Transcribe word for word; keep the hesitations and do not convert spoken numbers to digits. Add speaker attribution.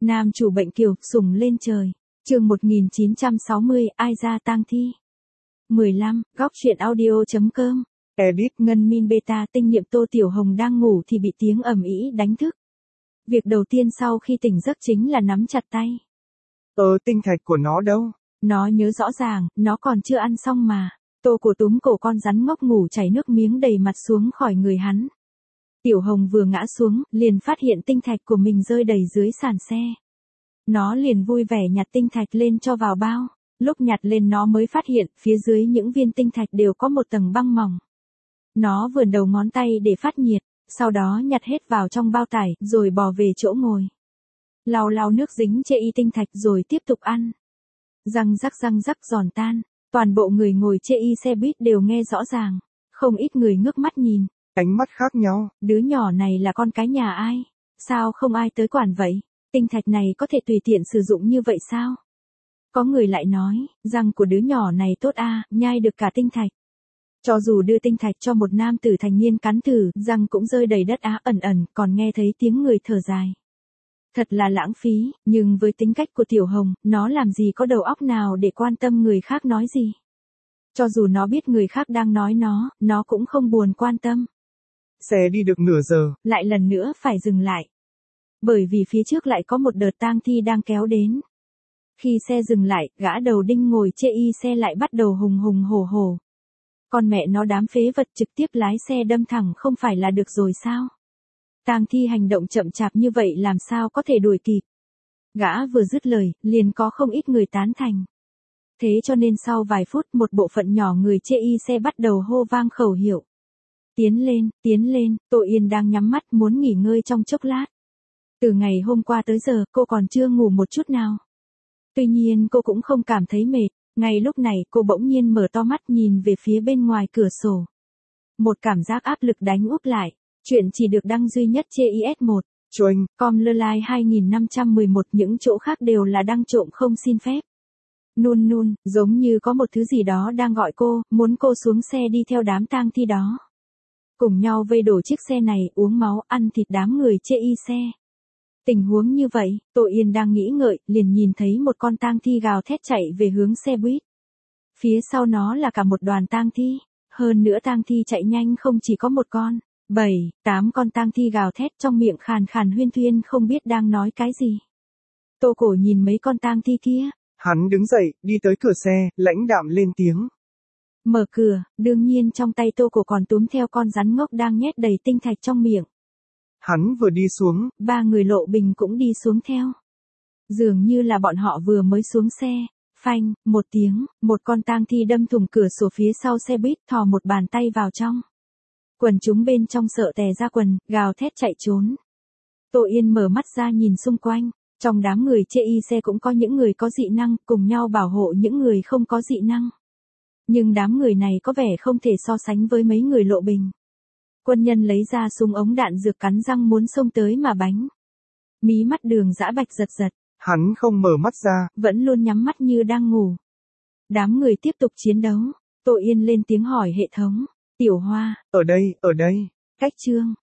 Speaker 1: Nam chủ bệnh kiều, sủng lên trời. Chương một nghìn chín trăm sáu mươi, ai ra tang thi. mười lăm, góc truyện audio chấm com. Edit Ngân Min Beta tinh nhiệm Tô Tiểu Hồng đang ngủ thì bị tiếng ầm ĩ đánh thức. Việc đầu tiên sau khi tỉnh giấc chính là nắm chặt tay.
Speaker 2: Ờ tinh thạch của nó đâu?
Speaker 1: Nó nhớ rõ ràng, nó còn chưa ăn xong mà. Tô cổ túm cổ con rắn ngốc ngủ chảy nước miếng đầy mặt xuống khỏi người hắn. Tiểu Hồng vừa ngã xuống, liền phát hiện tinh thạch của mình rơi đầy dưới sàn xe. Nó liền vui vẻ nhặt tinh thạch lên cho vào bao. Lúc nhặt lên nó mới phát hiện, phía dưới những viên tinh thạch đều có một tầng băng mỏng. Nó vươn đầu ngón tay để phát nhiệt, sau đó nhặt hết vào trong bao tải, rồi bò về chỗ ngồi. Lau lau nước dính chê y tinh thạch rồi tiếp tục ăn. Răng rắc răng rắc giòn tan, toàn bộ người ngồi chê y xe buýt đều nghe rõ ràng. Không ít người ngước mắt nhìn.
Speaker 2: Ánh mắt khác nhau.
Speaker 1: Đứa nhỏ này là con cái nhà ai? Sao không ai tới quản vậy? Tinh thạch này có thể tùy tiện sử dụng như vậy sao? Có người lại nói, răng của đứa nhỏ này tốt a, nhai được cả tinh thạch. Cho dù đưa tinh thạch cho một nam tử thành niên cắn thử, răng cũng rơi đầy đất á ẩn ẩn, còn nghe thấy tiếng người thở dài. Thật là lãng phí, nhưng với tính cách của Tiểu Hồng, nó làm gì có đầu óc nào để quan tâm người khác nói gì. Cho dù nó biết người khác đang nói nó, nó cũng không buồn quan tâm.
Speaker 2: Xe đi được nửa giờ,
Speaker 1: lại lần nữa phải dừng lại. Bởi vì phía trước lại có một đợt tang thi đang kéo đến. Khi xe dừng lại, gã đầu đinh ngồi chê y xe lại bắt đầu hùng hùng hổ hổ. Con mẹ nó đám phế vật trực tiếp lái xe đâm thẳng không phải là được rồi sao? Tang thi hành động chậm chạp như vậy làm sao có thể đuổi kịp? Gã vừa dứt lời, liền có không ít người tán thành. Thế cho nên sau vài phút một bộ phận nhỏ người chê y xe bắt đầu hô vang khẩu hiệu. Tiến lên, tiến lên, Tô Yên đang nhắm mắt muốn nghỉ ngơi trong chốc lát. Từ ngày hôm qua tới giờ, cô còn chưa ngủ một chút nào. Tuy nhiên cô cũng không cảm thấy mệt, ngay lúc này cô bỗng nhiên mở to mắt nhìn về phía bên ngoài cửa sổ. Một cảm giác áp lực đánh úp lại, chuyện chỉ được đăng duy nhất trên i ét một,
Speaker 2: Choing,
Speaker 1: com lơ lai hai nghìn năm trăm mười một, những chỗ khác đều là đăng trộm không xin phép. Nun nun, giống như có một thứ gì đó đang gọi cô, muốn cô xuống xe đi theo đám tang thi đó. Cùng nhau vây đổ chiếc xe này, uống máu, ăn thịt đám người chê y xe. Tình huống như vậy, Tô Yên đang nghĩ ngợi, liền nhìn thấy một con tang thi gào thét chạy về hướng xe buýt. Phía sau nó là cả một đoàn tang thi, hơn nữa tang thi chạy nhanh không chỉ có một con, bảy, tám con tang thi gào thét trong miệng khàn khàn huyên thuyên không biết đang nói cái gì. Tô Cổ nhìn mấy con tang thi kia.
Speaker 2: Hắn đứng dậy, đi tới cửa xe, lãnh đạm lên tiếng.
Speaker 1: Mở cửa, đương nhiên trong tay Tô Cổ còn túm theo con rắn ngốc đang nhét đầy tinh thạch trong miệng.
Speaker 2: Hắn vừa đi xuống,
Speaker 1: ba người Lộ Bình cũng đi xuống theo. Dường như là bọn họ vừa mới xuống xe, phanh, một tiếng, một con tang thi đâm thủng cửa sổ phía sau xe buýt, thò một bàn tay vào trong. Quần chúng bên trong sợ tè ra quần, gào thét chạy trốn. Tô Yên mở mắt ra nhìn xung quanh, trong đám người chê y xe cũng có những người có dị năng, cùng nhau bảo hộ những người không có dị năng. Nhưng đám người này có vẻ không thể so sánh với mấy người Lộ Bình. Quân nhân lấy ra súng ống đạn dược cắn răng muốn xông tới mà bánh. Mí mắt Đường Dã Bạch giật giật.
Speaker 2: Hắn không mở mắt ra,
Speaker 1: vẫn luôn nhắm mắt như đang ngủ. Đám người tiếp tục chiến đấu. Tô Yên lên tiếng hỏi hệ thống. Tiểu Hoa.
Speaker 2: Ở đây, ở đây.
Speaker 1: Cách chương.